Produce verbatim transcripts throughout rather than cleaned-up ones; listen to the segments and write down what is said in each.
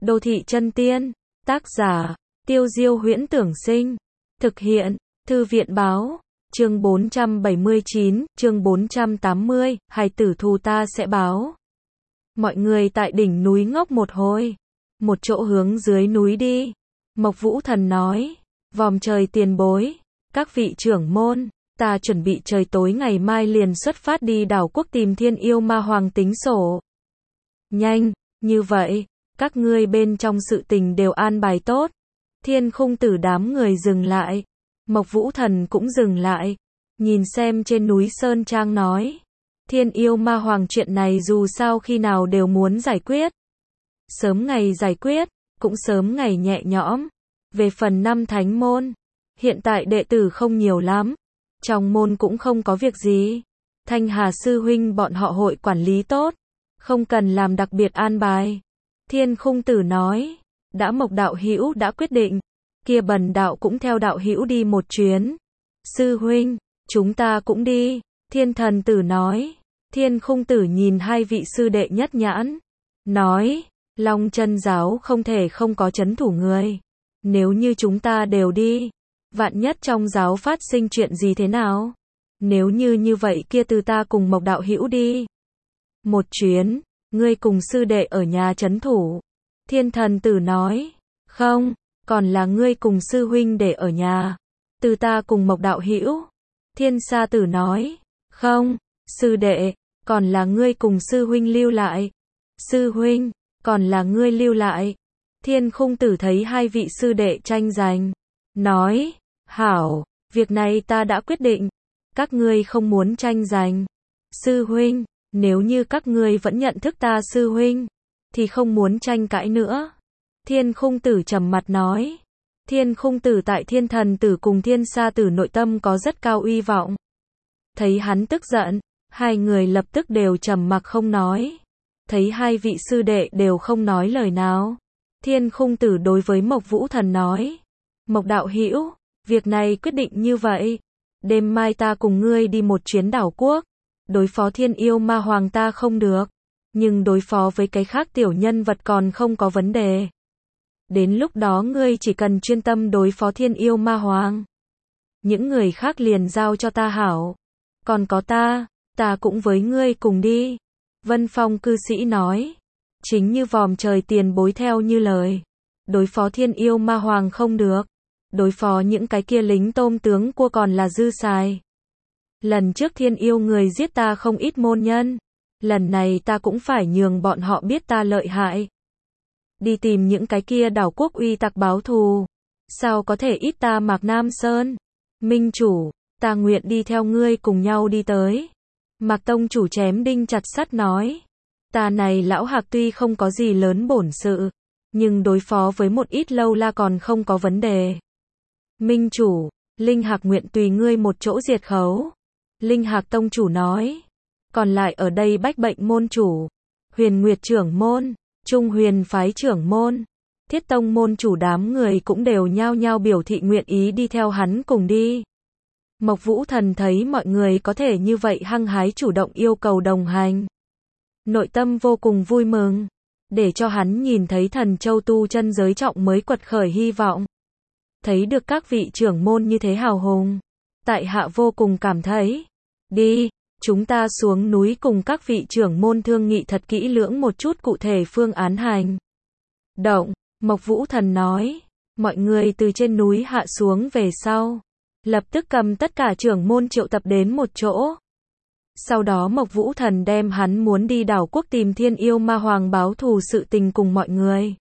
Đô thị chân tiên, tác giả, Tiêu Diêu Huyễn Tưởng Sinh, thực hiện, Thư viện Báo, chương bốn trăm bảy mươi chín, chương bốn trăm tám mươi, hài tử thù ta sẽ báo. Mọi người tại đỉnh núi ngốc một hồi, một chỗ hướng dưới núi đi. Mộc Vũ Thần nói, vòm trời tiền bối, các vị trưởng môn, ta chuẩn bị trời tối ngày mai liền xuất phát đi đảo quốc tìm Thiên Yêu Ma Hoàng tính sổ. Nhanh, như vậy, các ngươi bên trong sự tình đều an bài tốt. Thiên Khung Tử đám người dừng lại, Mộc Vũ Thần cũng dừng lại, nhìn xem trên núi Sơn Trang nói, Thiên Yêu Ma Hoàng chuyện này dù sao khi nào đều muốn giải quyết. Sớm ngày giải quyết, cũng sớm ngày nhẹ nhõm. Về phần năm thánh môn, hiện tại đệ tử không nhiều lắm, trong môn cũng không có việc gì. Thanh Hà sư huynh bọn họ hội quản lý tốt, không cần làm đặc biệt an bài. Thiên Khung Tử nói, đã Mộc đạo hữu đã quyết định, kia Bần đạo cũng theo đạo hữu đi một chuyến. Sư huynh, chúng ta cũng đi. Thiên Thần Tử nói. Thiên Khung Tử nhìn hai vị sư đệ nhất nhãn, nói, Long Chân giáo không thể không có trấn thủ người. Nếu như chúng ta đều đi, vạn nhất trong giáo phát sinh chuyện gì thế nào? Nếu như như vậy kia từ ta cùng Mộc đạo hữu đi một chuyến, ngươi cùng sư đệ ở nhà trấn thủ. Thiên Thần Tử nói, không, còn là ngươi cùng sư huynh để ở nhà, từ ta cùng Mộc đạo hữu. Thiên Sa Tử nói, không, sư đệ, còn là ngươi cùng sư huynh lưu lại. Sư huynh, còn là ngươi lưu lại. Thiên Khung Tử thấy hai vị sư đệ tranh giành, nói, hảo, việc này ta đã quyết định, các ngươi không muốn tranh giành. Sư huynh, nếu như các ngươi vẫn nhận thức ta sư huynh, thì không muốn tranh cãi nữa. Thiên Khung Tử trầm mặt nói. Thiên Khung Tử tại Thiên Thần Tử cùng Thiên Sa Tử nội tâm có rất cao uy vọng. Thấy hắn tức giận, hai người lập tức đều trầm mặc không nói. Thấy hai vị sư đệ đều không nói lời nào, Thiên Khung Tử đối với Mộc Vũ Thần nói, Mộc đạo hữu, việc này quyết định như vậy, đêm mai ta cùng ngươi đi một chuyến đảo quốc. Đối phó Thiên Yêu Ma Hoàng ta không được, nhưng đối phó với cái khác tiểu nhân vật còn không có vấn đề. Đến lúc đó ngươi chỉ cần chuyên tâm đối phó Thiên Yêu Ma Hoàng, những người khác liền giao cho ta hảo. Còn có ta, ta cũng với ngươi cùng đi. Vân Phong cư sĩ nói, chính như vòm trời tiền bối theo như lời, đối phó Thiên Yêu Ma Hoàng không được, đối phó những cái kia lính tôm tướng cua còn là dư xài. Lần trước Thiên Yêu người giết ta không ít môn nhân, lần này ta cũng phải nhường bọn họ biết ta lợi hại. Đi tìm những cái kia đảo quốc uy tặc báo thù, sao có thể ít ta Mạc Nam Sơn. Minh chủ, ta nguyện đi theo ngươi cùng nhau đi tới. Mạc Tông chủ chém đinh chặt sắt nói, ta này lão hạc tuy không có gì lớn bổn sự, nhưng đối phó với một ít lâu la còn không có vấn đề. Minh chủ, Linh Hạc nguyện tùy ngươi một chỗ diệt khấu. Linh Hạc Tông chủ nói, còn lại ở đây Bách Bệnh môn chủ, Huyền Nguyệt trưởng môn, Trung Huyền phái trưởng môn, Thiết Tông môn chủ đám người cũng đều nhao nhao biểu thị nguyện ý đi theo hắn cùng đi. Mộc Vũ Thần thấy mọi người có thể như vậy hăng hái chủ động yêu cầu đồng hành, nội tâm vô cùng vui mừng, để cho hắn nhìn thấy Thần Châu tu chân giới trọng mới quật khởi hy vọng. Thấy được các vị trưởng môn như thế hào hùng, tại hạ vô cùng cảm thấy, đi, chúng ta xuống núi cùng các vị trưởng môn thương nghị thật kỹ lưỡng một chút cụ thể phương án hành động. Mộc Vũ Thần nói, mọi người từ trên núi hạ xuống về sau, lập tức cầm tất cả trưởng môn triệu tập đến một chỗ. Sau đó Mộc Vũ Thần đem hắn muốn đi đảo quốc tìm Thiên Yêu Ma Hoàng báo thù sự tình cùng mọi người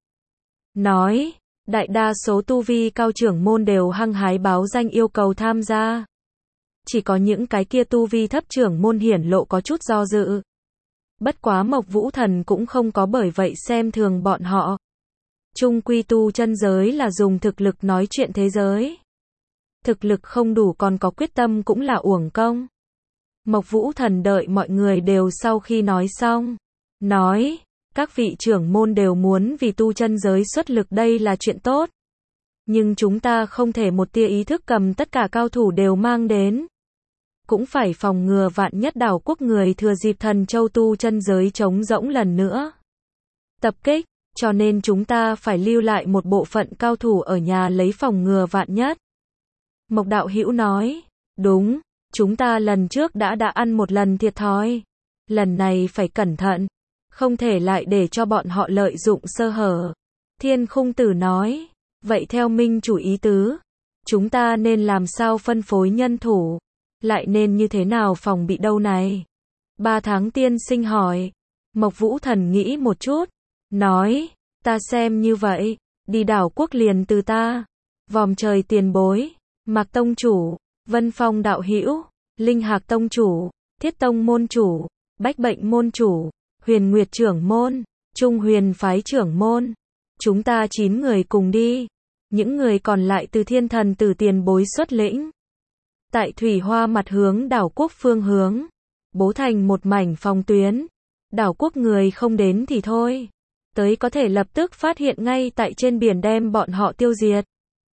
nói. Đại đa số tu vi cao trưởng môn đều hăng hái báo danh yêu cầu tham gia. Chỉ có những cái kia tu vi thấp trưởng môn hiển lộ có chút do dự. Bất quá Mộc Vũ Thần cũng không có bởi vậy xem thường bọn họ. Chung quy tu chân giới là dùng thực lực nói chuyện thế giới. Thực lực không đủ còn có quyết tâm cũng là uổng công. Mộc Vũ Thần đợi mọi người đều sau khi nói xong, nói, các vị trưởng môn đều muốn vì tu chân giới xuất lực đây là chuyện tốt. Nhưng chúng ta không thể một tia ý thức cầm tất cả cao thủ đều mang đến. Cũng phải phòng ngừa vạn nhất đảo quốc người thừa dịp Thần Châu tu chân giới trống rỗng lần nữa tập kích. cho nên chúng ta phải lưu lại một bộ phận cao thủ ở nhà lấy phòng ngừa vạn nhất. Mộc Đạo Hữu nói, đúng, chúng ta lần trước đã đã ăn một lần thiệt thòi. Lần này phải cẩn thận, không thể lại để cho bọn họ lợi dụng sơ hở. Thiên Khung Tử nói, vậy theo Minh chủ ý tứ, chúng ta nên làm sao phân phối nhân thủ, lại nên như thế nào phòng bị đâu này? Ba Tháng Tiên Sinh hỏi. Mộc Vũ Thần nghĩ một chút, nói, ta xem như vậy, đi đảo quốc liền từ ta, Vòm Trời tiền bối, Mạc Tông chủ, Vân Phong đạo hữu, Linh Hạc Tông chủ, Thiết Tông môn chủ, Bách Bệnh môn chủ, Huyền Nguyệt trưởng môn, Trung Huyền phái trưởng môn. Chúng ta chín người cùng đi. Những người còn lại từ Thiên Thần Tử tiền bối xuất lĩnh. Tại Thủy Hoa mặt hướng đảo quốc phương hướng, bố thành một mảnh phòng tuyến. Đảo quốc người không đến thì thôi, tới có thể lập tức phát hiện ngay tại trên biển đem bọn họ tiêu diệt.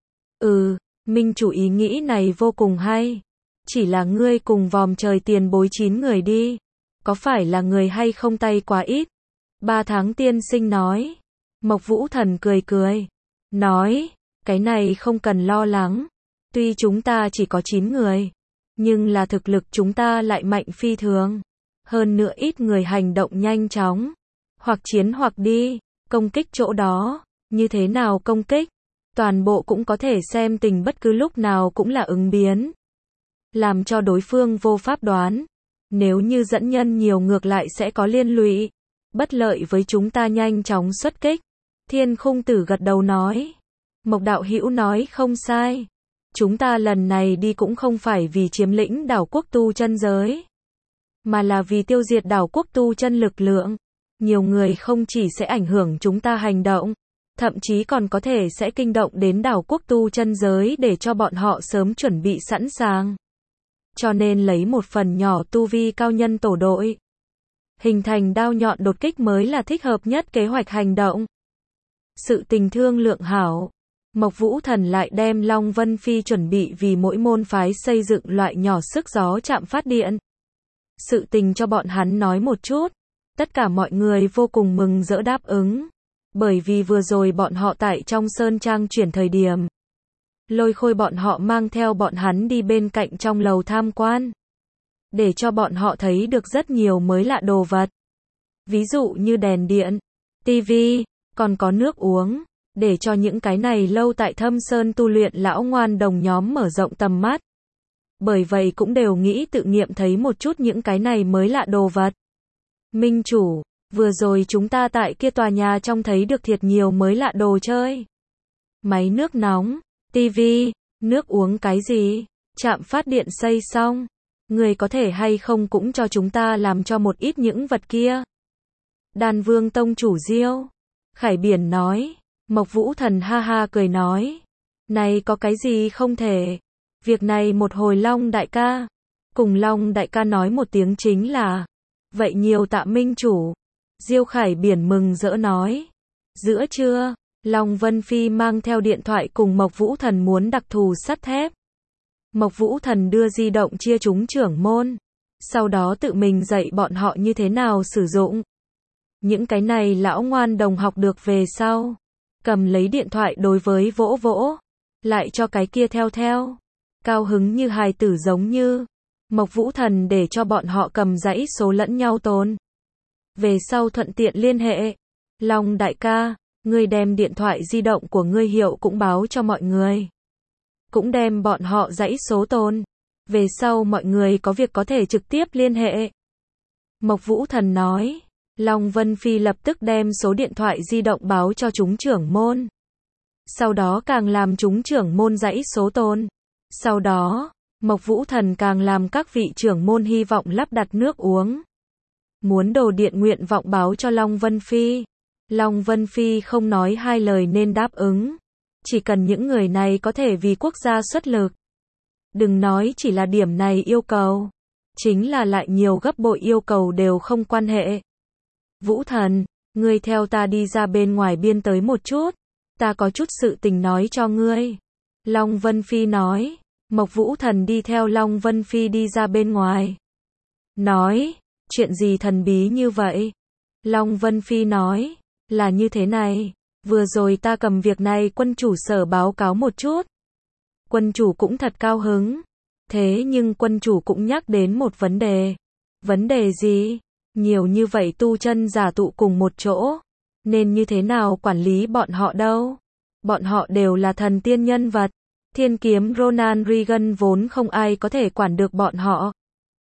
Ừ, Minh chủ ý nghĩ này vô cùng hay. Chỉ là ngươi cùng Vòm Trời tiền bối chín người đi, có phải là người hay không tay quá ít? Ba Tháng Tiên Sinh nói. Mộc Vũ Thần cười cười, nói, cái này không cần lo lắng. Tuy chúng ta chỉ có chín người, nhưng là thực lực chúng ta lại mạnh phi thường. Hơn nữa ít người hành động nhanh chóng, hoặc chiến hoặc đi, công kích chỗ đó, như thế nào công kích, toàn bộ cũng có thể xem tình bất cứ lúc nào cũng là ứng biến. Làm cho đối phương vô pháp đoán, nếu như dẫn nhân nhiều ngược lại sẽ có liên lụy, bất lợi với chúng ta nhanh chóng xuất kích. Thiên Khung Tử gật đầu nói, Mộc Đạo Hữu nói không sai, chúng ta lần này đi cũng không phải vì chiếm lĩnh đảo quốc tu chân giới, mà là vì tiêu diệt đảo quốc tu chân lực lượng. Nhiều người không chỉ sẽ ảnh hưởng chúng ta hành động, thậm chí còn có thể sẽ kinh động đến đảo quốc tu chân giới để cho bọn họ sớm chuẩn bị sẵn sàng. Cho nên lấy một phần nhỏ tu vi cao nhân tổ đội, hình thành đao nhọn đột kích mới là thích hợp nhất kế hoạch hành động. Sự tình thương lượng hảo, Mộc Vũ Thần lại đem Long Vân Phi chuẩn bị vì mỗi môn phái xây dựng loại nhỏ sức gió chạm phát điện. Sự tình cho bọn hắn nói một chút, tất cả mọi người vô cùng mừng rỡ đáp ứng, bởi vì vừa rồi bọn họ tại trong sơn trang chuyển thời điểm, Lôi Khôi bọn họ mang theo bọn hắn đi bên cạnh trong lầu tham quan, để cho bọn họ thấy được rất nhiều mới lạ đồ vật. Ví dụ như đèn điện, tivi, còn có nước uống, để cho những cái này lâu tại Thâm Sơn tu luyện lão ngoan đồng nhóm mở rộng tầm mắt. Bởi vậy cũng đều nghĩ tự nghiệm thấy một chút những cái này mới lạ đồ vật. Minh chủ, vừa rồi chúng ta tại kia tòa nhà trông thấy được thiệt nhiều mới lạ đồ chơi. Máy nước nóng, tivi, nước uống cái gì, trạm phát điện xây xong. Người có thể hay không cũng cho chúng ta làm cho một ít những vật kia. Đan Vương Tông chủ Diêu Khải Biển nói. Mộc Vũ Thần ha ha cười nói, này có cái gì không thể. Việc này một hồi Long đại ca, cùng Long đại ca nói một tiếng chính là, vậy nhiều tạ Minh chủ. Diêu Khải Biển mừng rỡ nói. Giữa trưa, Long Vân Phi mang theo điện thoại cùng Mộc Vũ Thần muốn đặc thù sắt thép. Mộc Vũ Thần đưa di động chia chúng trưởng môn, sau đó tự mình dạy bọn họ như thế nào sử dụng. Những cái này lão ngoan đồng học được về sau, cầm lấy điện thoại đối với vỗ vỗ, lại cho cái kia theo theo, cao hứng như hài tử giống như. Mộc Vũ Thần để cho bọn họ cầm dãy số lẫn nhau tồn, về sau thuận tiện liên hệ. Long đại ca, ngươi đem điện thoại di động của ngươi hiệu cũng báo cho mọi người, cũng đem bọn họ dãy số tồn, về sau mọi người có việc có thể trực tiếp liên hệ. Mộc Vũ Thần nói. Long Vân Phi lập tức đem số điện thoại di động báo cho chúng trưởng môn. Sau đó càng làm chúng trưởng môn dãy số tồn. Sau đó, Mộc Vũ Thần càng làm các vị trưởng môn hy vọng lắp đặt nước uống. Muốn đồ điện nguyện vọng báo cho Long Vân Phi. Long Vân Phi không nói hai lời nên đáp ứng. Chỉ cần những người này có thể vì quốc gia xuất lực. Đừng nói chỉ là điểm này yêu cầu. Chính là lại nhiều gấp bội yêu cầu đều không quan hệ. Vũ Thần, ngươi theo ta đi ra bên ngoài biên tới một chút, ta có chút sự tình nói cho ngươi. Long Vân Phi nói. Mộc Vũ Thần đi theo Long Vân Phi đi ra bên ngoài. Nói, chuyện gì thần bí như vậy? Long Vân Phi nói, Là như thế này, vừa rồi ta cầm việc này quân chủ sở báo cáo một chút. Quân chủ cũng thật cao hứng. Thế nhưng quân chủ cũng nhắc đến một vấn đề. Vấn đề gì? Nhiều như vậy tu chân giả tụ cùng một chỗ. Nên như thế nào quản lý bọn họ đâu? Bọn họ đều là thần tiên nhân vật. Thiên kiếm Ronald Reagan vốn không ai có thể quản được bọn họ.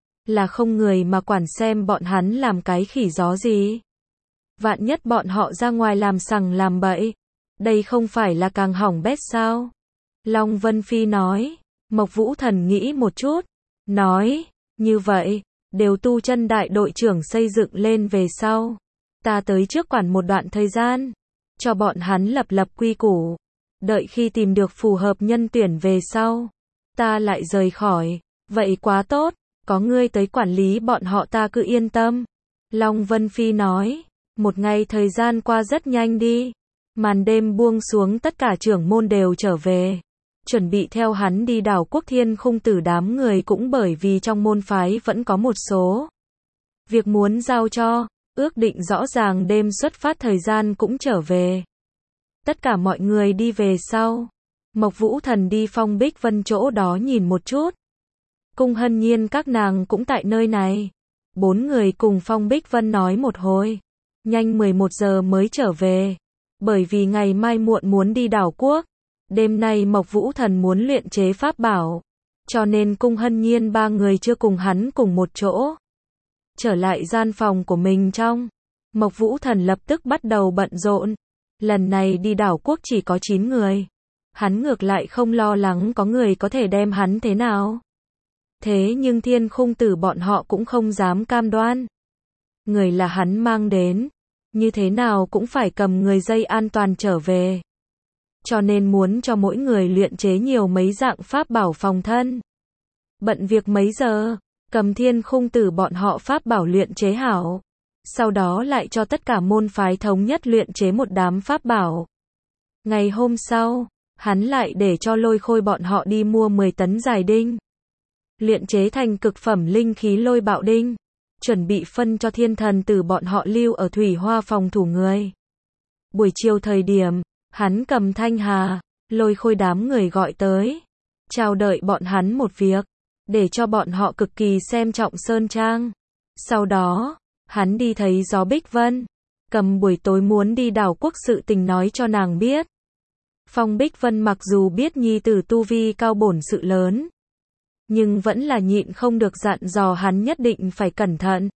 Là không người mà quản xem bọn hắn làm cái khỉ gió gì. Vạn nhất bọn họ ra ngoài làm sằng làm bậy. Đây không phải là càng hỏng bét sao? Long Vân Phi nói. Mộc Vũ Thần nghĩ một chút. Nói, như vậy, đều tu chân đại đội trưởng xây dựng lên về sau. Ta tới trước quản một đoạn thời gian. Cho bọn hắn lập lập quy củ. Đợi khi tìm được phù hợp nhân tuyển về sau. Ta lại rời khỏi. Vậy quá tốt. Có ngươi tới quản lý bọn họ ta cứ yên tâm. Long Vân Phi nói. Một ngày thời gian qua rất nhanh đi. Màn đêm buông xuống tất cả trưởng môn đều trở về. Chuẩn bị theo hắn đi đảo Quốc Thiên Khung Tử đám người cũng bởi vì trong môn phái vẫn có một số việc muốn giao cho, ước định rõ ràng đêm xuất phát thời gian cũng trở về. Tất cả mọi người đi về sau. Mộc Vũ Thần đi Phong Bích Vân chỗ đó nhìn một chút. Cung Hân Nhiên các nàng cũng tại nơi này. Bốn người cùng Phong Bích Vân nói một hồi. Nhanh mười một giờ mới trở về. Bởi vì ngày mai muộn muốn đi đảo quốc. Đêm nay Mộc Vũ Thần muốn luyện chế pháp bảo. Cho nên Cung Hân Nhiên ba người chưa cùng hắn cùng một chỗ. Trở lại gian phòng của mình trong. Mộc Vũ Thần lập tức bắt đầu bận rộn. Lần này đi đảo quốc chỉ có chín người. Hắn ngược lại không lo lắng có người có thể đem hắn thế nào. Thế nhưng Thiên Khung Tử bọn họ cũng không dám cam đoan. Người là hắn mang đến. Như thế nào cũng phải cầm người dây an toàn trở về. Cho nên muốn cho mỗi người luyện chế nhiều mấy dạng pháp bảo phòng thân. Bận việc mấy giờ, cầm Thiên Khung Tử bọn họ pháp bảo luyện chế hảo. Sau đó lại cho tất cả môn phái thống nhất luyện chế một đám pháp bảo. Ngày hôm sau, hắn lại để cho Lôi Khôi bọn họ đi mua mười tấn dài đinh. Luyện chế thành cực phẩm linh khí lôi bạo đinh. Chuẩn bị phân cho Thiên Thần Tử bọn họ lưu ở Thủy Hoa phòng thủ người. Buổi chiều thời điểm, hắn cầm Thanh Hà, Lôi Khôi đám người gọi tới. Chào đợi bọn hắn một việc. Để cho bọn họ cực kỳ xem trọng Sơn Trang. Sau đó, hắn đi thấy Gió Bích Vân. Cầm buổi tối muốn đi đảo quốc sự tình nói cho nàng biết. Phong Bích Vân mặc dù biết nhi tử tu vi cao bổn sự lớn. Nhưng vẫn là nhịn không được dặn dò hắn nhất định phải cẩn thận.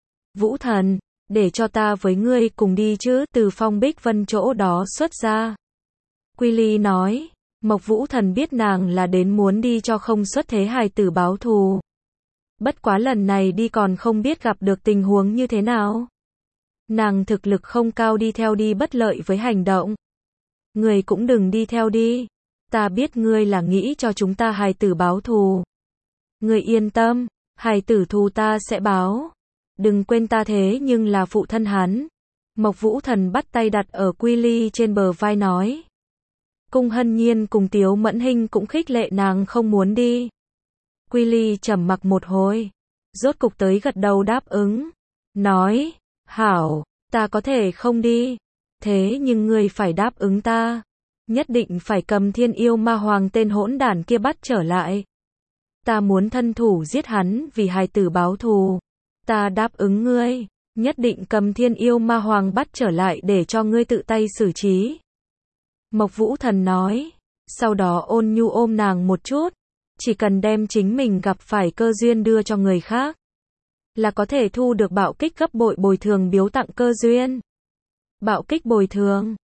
Vũ Thần, để cho ta với ngươi cùng đi chứ, từ Phong Bích Vân chỗ đó xuất ra. Quy Ly nói, Mộc Vũ Thần biết nàng là đến muốn đi cho không xuất thế hài tử báo thù. Bất quá lần này đi còn không biết gặp được tình huống như thế nào. Nàng thực lực không cao đi theo đi bất lợi với hành động. Ngươi cũng đừng đi theo đi. Ta biết ngươi là nghĩ cho chúng ta hài tử báo thù. Ngươi yên tâm, hài tử thù ta sẽ báo. Đừng quên ta thế nhưng là phụ thân hắn. Mộc Vũ Thần bắt tay đặt ở Quy Ly trên bờ vai nói. Cung Hân Nhiên cùng Tiếu Mẫn Hinh cũng khích lệ nàng không muốn đi. Quy Ly trầm mặc một hồi. Rốt cục tới gật đầu đáp ứng. Nói, hảo, ta có thể không đi. Thế nhưng ngươi phải đáp ứng ta. Nhất định phải cầm Thiên Yêu Ma Hoàng tên hỗn đản kia bắt trở lại. Ta muốn thân thủ giết hắn vì hài tử báo thù. Ta đáp ứng ngươi. Nhất định cầm Thiên Yêu Ma Hoàng bắt trở lại để cho ngươi tự tay xử trí. Mộc Vũ Thần nói. Sau đó ôn nhu ôm nàng một chút. Chỉ cần đem chính mình gặp phải cơ duyên đưa cho người khác. Là có thể thu được bạo kích gấp bội bồi thường biếu tặng cơ duyên. Bạo kích bồi thường.